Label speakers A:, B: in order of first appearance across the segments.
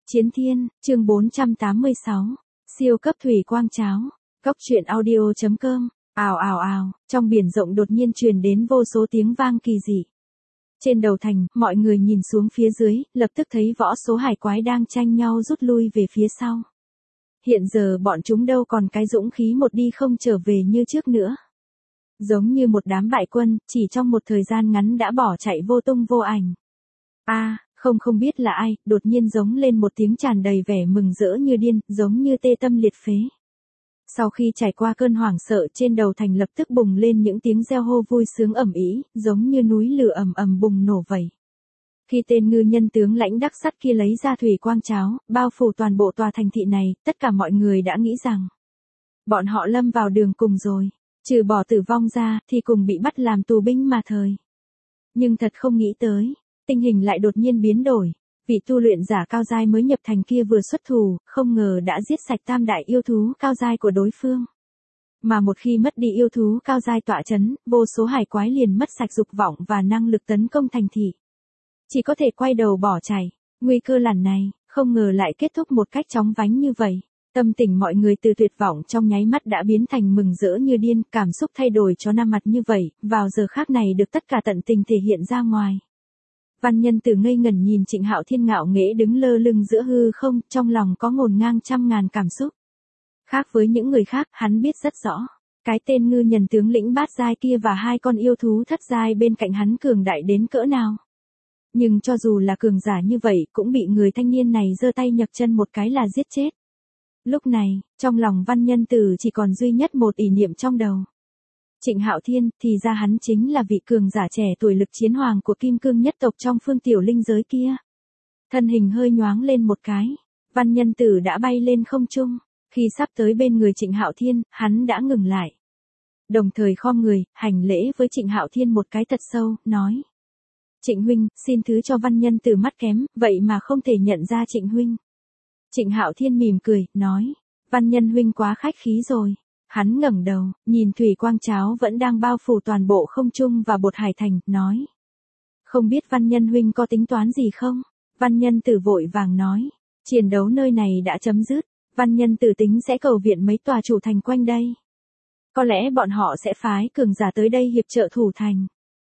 A: Chiến Thiên, chương 486. Siêu cấp thủy quang cháo. Cốc truyện audio.com. Ào ào ào, trong biển rộng đột nhiên truyền đến vô số tiếng vang kỳ dị. Trên đầu thành, mọi người nhìn xuống phía dưới, lập tức thấy võ số hải quái đang tranh nhau rút lui về phía sau. Hiện giờ bọn chúng đâu còn cái dũng khí một đi không trở về như trước nữa. Giống như một đám bại quân, chỉ trong một thời gian ngắn đã bỏ chạy vô tung vô ảnh. Không biết là ai, đột nhiên giống lên một tiếng tràn đầy vẻ mừng rỡ như điên, giống như tê tâm liệt phế. Sau khi trải qua cơn hoảng sợ, trên đầu thành lập tức bùng lên những tiếng reo hô vui sướng ầm ĩ, giống như núi lửa ầm ầm bùng nổ vậy. Khi tên ngư nhân tướng lãnh đắc sắt kia lấy ra thủy quang cháo, bao phủ toàn bộ tòa thành thị này, tất cả mọi người đã nghĩ rằng bọn họ lâm vào đường cùng rồi, trừ bỏ tử vong ra thì cùng bị bắt làm tù binh mà thời. Nhưng thật không nghĩ tới, tình hình lại đột nhiên biến đổi. Vị tu luyện giả cao giai mới nhập thành kia vừa xuất thủ, không ngờ đã giết sạch tam đại yêu thú cao giai của đối phương. Mà một khi mất đi yêu thú cao giai tọa chấn, vô số hải quái liền mất sạch dục vọng và năng lực tấn công thành thị. Chỉ có thể quay đầu bỏ chạy. Nguy cơ lần này, không ngờ lại kết thúc một cách chóng vánh như vậy. Tâm tình mọi người từ tuyệt vọng trong nháy mắt đã biến thành mừng rỡ như điên, cảm xúc thay đổi cho năm mặt như vậy, vào giờ khác này được tất cả tận tình thể hiện ra ngoài. Văn Nhân Tử ngây ngẩn nhìn Trịnh Hạo Thiên ngạo nghễ đứng lơ lửng giữa hư không, trong lòng có ngổn ngang trăm ngàn cảm xúc. Khác với những người khác, hắn biết rất rõ, cái tên ngư nhân tướng lĩnh bát giai kia và hai con yêu thú thất giai bên cạnh hắn cường đại đến cỡ nào. Nhưng cho dù là cường giả như vậy, cũng bị người thanh niên này giơ tay nhấc chân một cái là giết chết. Lúc này, trong lòng Văn Nhân Tử chỉ còn duy nhất một ý niệm trong đầu. Trịnh Hạo Thiên, thì ra hắn chính là vị cường giả trẻ tuổi lực chiến hoàng của Kim Cương nhất tộc trong phương tiểu linh giới kia. Thân hình hơi nhoáng lên một cái, Văn Nhân Tử đã bay lên không trung, khi sắp tới bên người Trịnh Hạo Thiên, hắn đã ngừng lại. Đồng thời khom người, hành lễ với Trịnh Hạo Thiên một cái thật sâu, nói: Trịnh huynh, xin thứ cho Văn Nhân Tử mắt kém, vậy mà không thể nhận ra Trịnh huynh. Trịnh Hạo Thiên mỉm cười, nói: Văn Nhân huynh quá khách khí rồi. Hắn ngẩng đầu, nhìn thủy quang cháo vẫn đang bao phủ toàn bộ không trung và bột hải thành, nói: Không biết Văn Nhân huynh có tính toán gì không? Văn Nhân Tử vội vàng nói: Chiến đấu nơi này đã chấm dứt, Văn Nhân Tử tính sẽ cầu viện mấy tòa chủ thành quanh đây. Có lẽ bọn họ sẽ phái cường giả tới đây hiệp trợ thủ thành.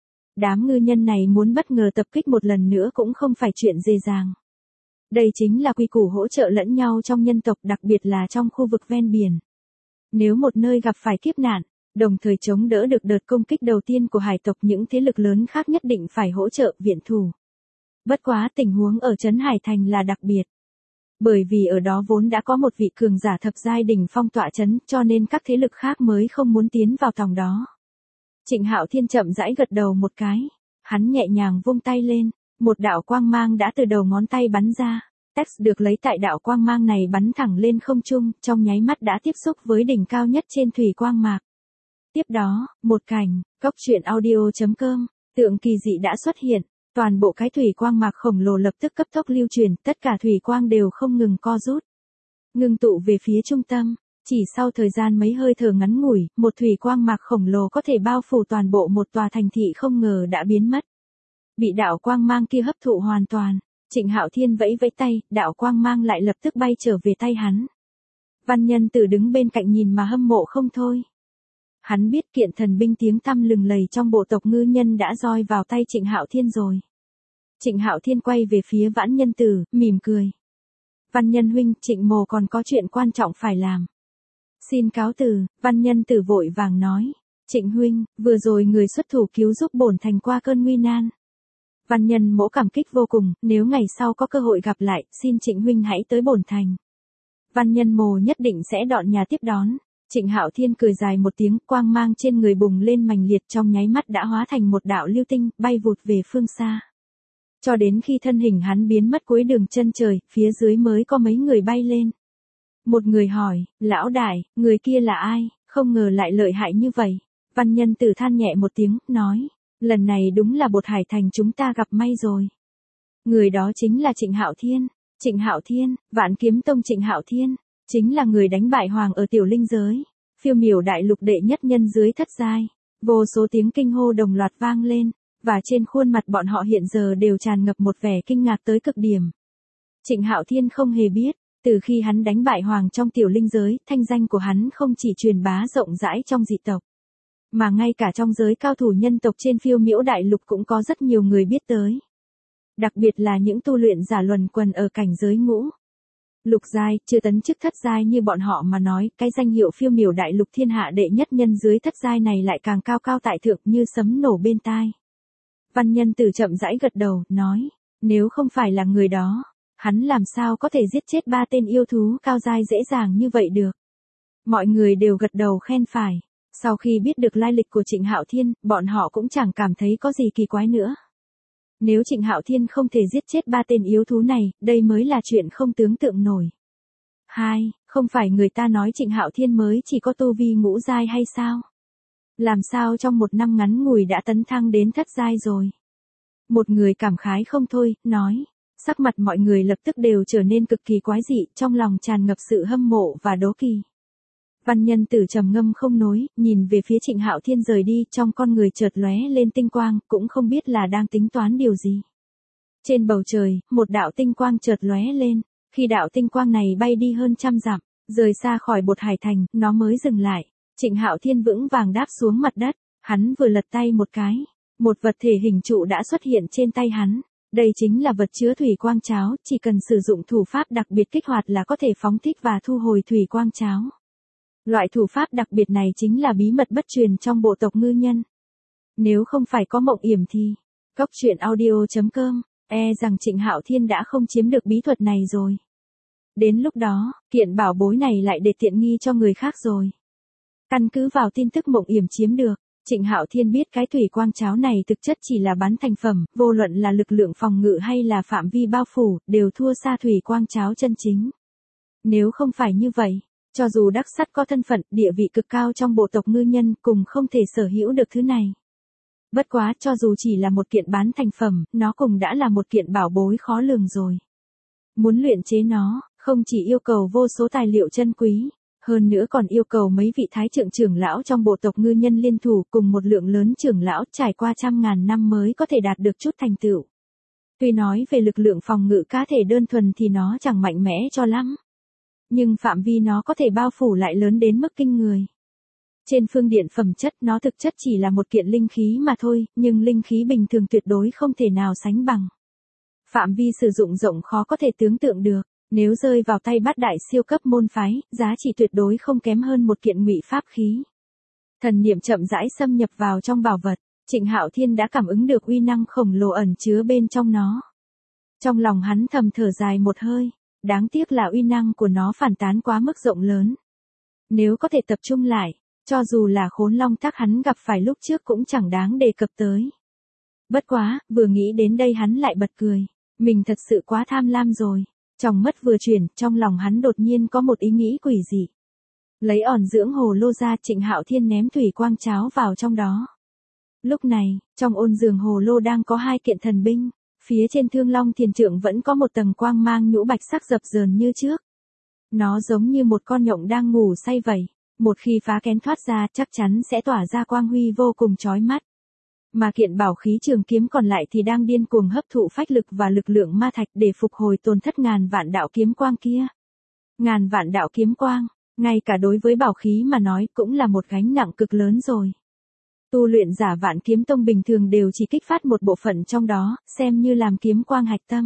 A: Đám ngư nhân này muốn bất ngờ tập kích một lần nữa cũng không phải chuyện dễ dàng. Đây chính là quy củ hỗ trợ lẫn nhau trong nhân tộc, đặc biệt là trong khu vực ven biển. Nếu một nơi gặp phải kiếp nạn, đồng thời chống đỡ được đợt công kích đầu tiên của hải tộc, những thế lực lớn khác nhất định phải hỗ trợ viện thủ. Bất quá tình huống ở trấn Hải Thành là đặc biệt. Bởi vì ở đó vốn đã có một vị cường giả thập giai đỉnh phong tọa trấn, cho nên các thế lực khác mới không muốn tiến vào tòng đó. Trịnh Hạo Thiên chậm rãi gật đầu một cái, hắn nhẹ nhàng vung tay lên, một đạo quang mang đã từ đầu ngón tay bắn ra. Text được lấy tại đạo quang mang này bắn thẳng lên không trung, trong nháy mắt đã tiếp xúc với đỉnh cao nhất trên thủy quang mạc. Tiếp đó, một cảnh, cốc truyện audio.com, tượng kỳ dị đã xuất hiện, toàn bộ cái thủy quang mạc khổng lồ lập tức cấp tốc lưu truyền, tất cả thủy quang đều không ngừng co rút, ngưng tụ về phía trung tâm. Chỉ sau thời gian mấy hơi thở ngắn ngủi, một thủy quang mạc khổng lồ có thể bao phủ toàn bộ một tòa thành thị không ngờ đã biến mất. Bị đạo quang mang kia hấp thụ hoàn toàn. Trịnh Hạo Thiên vẫy vẫy tay, đạo quang mang lại lập tức bay trở về tay hắn. Văn Nhân Tử đứng bên cạnh nhìn mà hâm mộ không thôi. Hắn biết kiện thần binh tiếng tăm lừng lẫy trong bộ tộc ngư nhân đã roi vào tay Trịnh Hạo Thiên rồi. Trịnh Hạo Thiên quay về phía Vãn Nhân Tử, mỉm cười. Văn Nhân huynh, Trịnh mồ còn có chuyện quan trọng phải làm. Xin cáo từ, Văn Nhân Tử vội vàng nói. Trịnh huynh, vừa rồi người xuất thủ cứu giúp bổn thành qua cơn nguy nan. Văn Nhân mỗ cảm kích vô cùng, nếu ngày sau có cơ hội gặp lại, xin Trịnh huynh hãy tới bổn thành. Văn Nhân mồ nhất định sẽ dọn nhà tiếp đón. Trịnh Hạo Thiên cười dài một tiếng, quang mang trên người bùng lên mãnh liệt, trong nháy mắt đã hóa thành một đạo lưu tinh, bay vụt về phương xa. Cho đến khi thân hình hắn biến mất cuối đường chân trời, phía dưới mới có mấy người bay lên. Một người hỏi, lão đại, người kia là ai, không ngờ lại lợi hại như vậy. Văn Nhân Tử than nhẹ một tiếng, nói. Lần này đúng là bột hải thành chúng ta gặp may rồi. Người đó chính là Trịnh Hạo Thiên. Trịnh Hạo Thiên, Vạn Kiếm Tông Trịnh Hạo Thiên, chính là người đánh bại hoàng ở tiểu linh giới, phiêu miểu đại lục đệ nhất nhân dưới thất giai. Vô số tiếng kinh hô đồng loạt vang lên, và trên khuôn mặt bọn họ hiện giờ đều tràn ngập một vẻ kinh ngạc tới cực điểm. Trịnh Hạo Thiên không hề biết, từ khi hắn đánh bại Hoàng trong tiểu linh giới, thanh danh của hắn không chỉ truyền bá rộng rãi trong dị tộc, mà ngay cả trong giới cao thủ nhân tộc trên Phiêu Miễu Đại Lục cũng có rất nhiều người biết tới. Đặc biệt là những tu luyện giả luẩn quần ở cảnh giới ngũ lục giai, chưa tấn chức thất giai như bọn họ mà nói, cái danh hiệu Phiêu Miểu Đại Lục thiên hạ đệ nhất nhân dưới thất giai này lại càng cao cao tại thượng như sấm nổ bên tai. Văn Nhân Tử chậm rãi gật đầu, nói, nếu không phải là người đó, hắn làm sao có thể giết chết 3 tên yêu thú cao giai dễ dàng như vậy được. Mọi người đều gật đầu khen phải. Sau khi biết được lai lịch của Trịnh Hạo Thiên, bọn họ cũng chẳng cảm thấy có gì kỳ quái nữa. Nếu Trịnh Hạo Thiên không thể giết chết 3 tên yếu thú này, đây mới là chuyện không tưởng tượng nổi. 2. Không phải người ta nói Trịnh Hạo Thiên mới chỉ có tu vi ngũ giai hay sao? Làm sao trong một năm ngắn ngủi đã tấn thăng đến thất giai rồi? Một người cảm khái không thôi, nói. Sắc mặt mọi người lập tức đều trở nên cực kỳ quái dị, trong lòng tràn ngập sự hâm mộ và đố kỵ. Văn Nhân Tử trầm ngâm không nói, nhìn về phía Trịnh Hạo Thiên rời đi, trong con người chợt lóe lên tinh quang, cũng không biết là đang tính toán điều gì. Trên bầu trời, một đạo tinh quang chợt lóe lên, khi đạo tinh quang này bay đi hơn 100 dặm, rời xa khỏi Bột Hải Thành, nó mới dừng lại. Trịnh Hạo Thiên vững vàng đáp xuống mặt đất, hắn vừa lật tay một cái, một vật thể hình trụ đã xuất hiện trên tay hắn. Đây chính là vật chứa thủy quang cháo, chỉ cần sử dụng thủ pháp đặc biệt kích hoạt là có thể phóng thích và thu hồi thủy quang cháo. Loại thủ pháp đặc biệt này chính là bí mật bất truyền trong bộ tộc ngư nhân. Nếu không phải có Mộng Yểm thì, coctruyện.audio.com, rằng Trịnh Hạo Thiên đã không chiếm được bí thuật này rồi. Đến lúc đó, kiện bảo bối này lại để tiện nghi cho người khác rồi. Căn cứ vào tin tức Mộng Yểm chiếm được, Trịnh Hạo Thiên biết cái thủy quang cháo này thực chất chỉ là bán thành phẩm, vô luận là lực lượng phòng ngự hay là phạm vi bao phủ, đều thua xa thủy quang cháo chân chính. Nếu không phải như vậy, cho dù Đắc Sắt có thân phận, địa vị cực cao trong bộ tộc ngư nhân, cùng không thể sở hữu được thứ này. Bất quá, cho dù chỉ là một kiện bán thành phẩm, nó cũng đã là một kiện bảo bối khó lường rồi. Muốn luyện chế nó, không chỉ yêu cầu vô số tài liệu chân quý, hơn nữa còn yêu cầu mấy vị thái trưởng lão trong bộ tộc ngư nhân liên thủ cùng một lượng lớn trưởng lão trải qua 100.000 năm mới có thể đạt được chút thành tựu. Tuy nói về lực lượng phòng ngự cá thể đơn thuần thì nó chẳng mạnh mẽ cho lắm. Nhưng phạm vi nó có thể bao phủ lại lớn đến mức kinh người. Trên phương diện phẩm chất nó thực chất chỉ là một kiện linh khí mà thôi, nhưng linh khí bình thường tuyệt đối không thể nào sánh bằng. Phạm vi sử dụng rộng khó có thể tưởng tượng được, nếu rơi vào tay bát đại siêu cấp môn phái, giá trị tuyệt đối không kém hơn một kiện ngụy pháp khí. Thần niệm chậm rãi xâm nhập vào trong bảo vật, Trịnh Hạo Thiên đã cảm ứng được uy năng khổng lồ ẩn chứa bên trong nó. Trong lòng hắn thầm thở dài một hơi. Đáng tiếc là uy năng của nó phản tán quá mức rộng lớn. Nếu có thể tập trung lại, cho dù là Khốn Long Thác hắn gặp phải lúc trước cũng chẳng đáng đề cập tới. Bất quá, vừa nghĩ đến đây hắn lại bật cười. Mình thật sự quá tham lam rồi. Trong mắt vừa chuyển, trong lòng hắn đột nhiên có một ý nghĩ quỷ dị. Lấy ỏn dưỡng hồ lô ra, Trịnh Hạo Thiên ném thủy quang cháo vào trong đó. Lúc này, trong ôn giường hồ lô đang có 2 kiện thần binh. Phía trên Thương Long Thiền Trượng vẫn có một tầng quang mang nhũ bạch sắc dập dờn như trước. Nó giống như một con nhộng đang ngủ say vậy. Một khi phá kén thoát ra chắc chắn sẽ tỏa ra quang huy vô cùng chói mắt. Mà kiện bảo khí trường kiếm còn lại thì đang điên cuồng hấp thụ phách lực và lực lượng ma thạch để phục hồi tổn thất ngàn vạn đạo kiếm quang kia. Ngàn vạn đạo kiếm quang, ngay cả đối với bảo khí mà nói cũng là một gánh nặng cực lớn rồi. Tu luyện giả Vạn Kiếm Tông bình thường đều chỉ kích phát một bộ phận trong đó, xem như làm kiếm quang hạch tâm.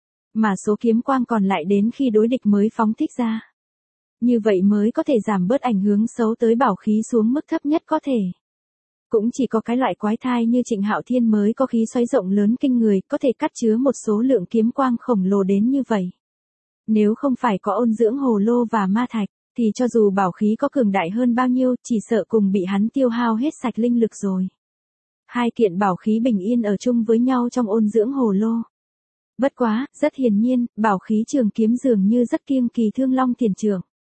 A: Mà số kiếm quang còn lại đến khi đối địch mới phóng thích ra. Như vậy mới có thể giảm bớt ảnh hưởng xấu tới bảo khí xuống mức thấp nhất có thể. Cũng chỉ có cái loại quái thai như Trịnh Hạo Thiên mới có khí xoáy rộng lớn kinh người, có thể cắt chứa một số lượng kiếm quang khổng lồ đến như vậy. Nếu không phải có ôn dưỡng hồ lô và ma thạch, thì cho dù bảo khí có cường đại hơn bao nhiêu, chỉ sợ cùng bị hắn tiêu hao hết sạch linh lực rồi. 2 kiện bảo khí bình yên ở chung với nhau trong ôn dưỡng hồ lô. Bất quá, rất hiển nhiên, bảo khí trường kiếm dường như rất kiêng kỳ Thương Long Thiền Trượng.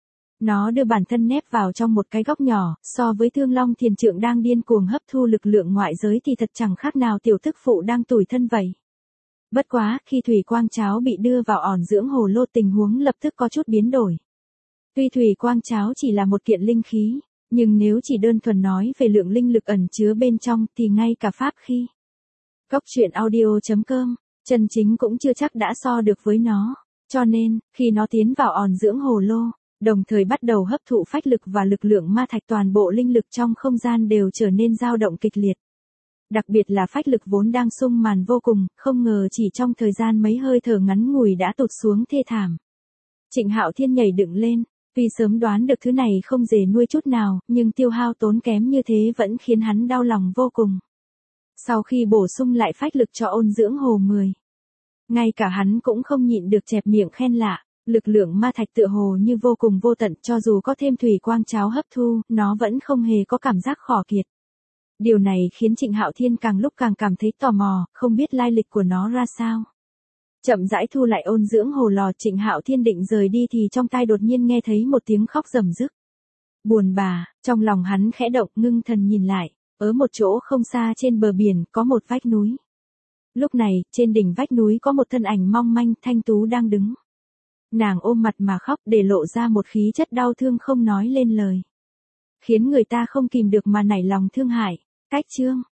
A: Nó đưa bản thân nép vào trong một cái góc nhỏ, so với Thương Long Thiền Trượng đang điên cuồng hấp thu lực lượng ngoại giới thì thật chẳng khác nào tiểu thức phụ đang tủi thân vậy. Bất quá, khi thủy quang cháo bị đưa vào ỏn dưỡng hồ lô tình huống lập tức có chút biến đổi. Tuy thủy quang cháo chỉ là một kiện linh khí, nhưng nếu chỉ đơn thuần nói về lượng linh lực ẩn chứa bên trong thì ngay cả pháp khí. Coctruyện.audio.com, chân chính cũng chưa chắc đã so được với nó. Cho nên, khi nó tiến vào òn dưỡng hồ lô, đồng thời bắt đầu hấp thụ phách lực và lực lượng ma thạch, toàn bộ linh lực trong không gian đều trở nên dao động kịch liệt. Đặc biệt là phách lực vốn đang sung màn vô cùng, không ngờ chỉ trong thời gian mấy hơi thở ngắn ngủi đã tụt xuống thê thảm. Trịnh Hạo Thiên nhảy dựng lên, vì sớm đoán được thứ này không dễ nuôi chút nào, nhưng tiêu hao tốn kém như thế vẫn khiến hắn đau lòng vô cùng. Sau khi bổ sung lại phách lực cho ôn dưỡng hồ 10, ngay cả hắn cũng không nhịn được chẹp miệng khen lạ, lực lượng ma thạch tựa hồ như vô cùng vô tận, cho dù có thêm thủy quang cháo hấp thu, nó vẫn không hề có cảm giác khỏ kiệt. Điều này khiến Trịnh Hạo Thiên càng lúc càng cảm thấy tò mò, không biết lai lịch của nó ra sao. Chậm rãi thu lại ôn dưỡng hồ lò, Trịnh Hạo Thiên định rời đi thì trong tai đột nhiên nghe thấy một tiếng khóc rầm rức. Buồn bã, trong lòng hắn khẽ động, ngưng thần nhìn lại, ở một chỗ không xa trên bờ biển có một vách núi. Lúc này, trên đỉnh vách núi có một thân ảnh mong manh thanh tú đang đứng. Nàng ôm mặt mà khóc, để lộ ra một khí chất đau thương không nói lên lời, khiến người ta không kìm được mà nảy lòng thương hại. Cách chương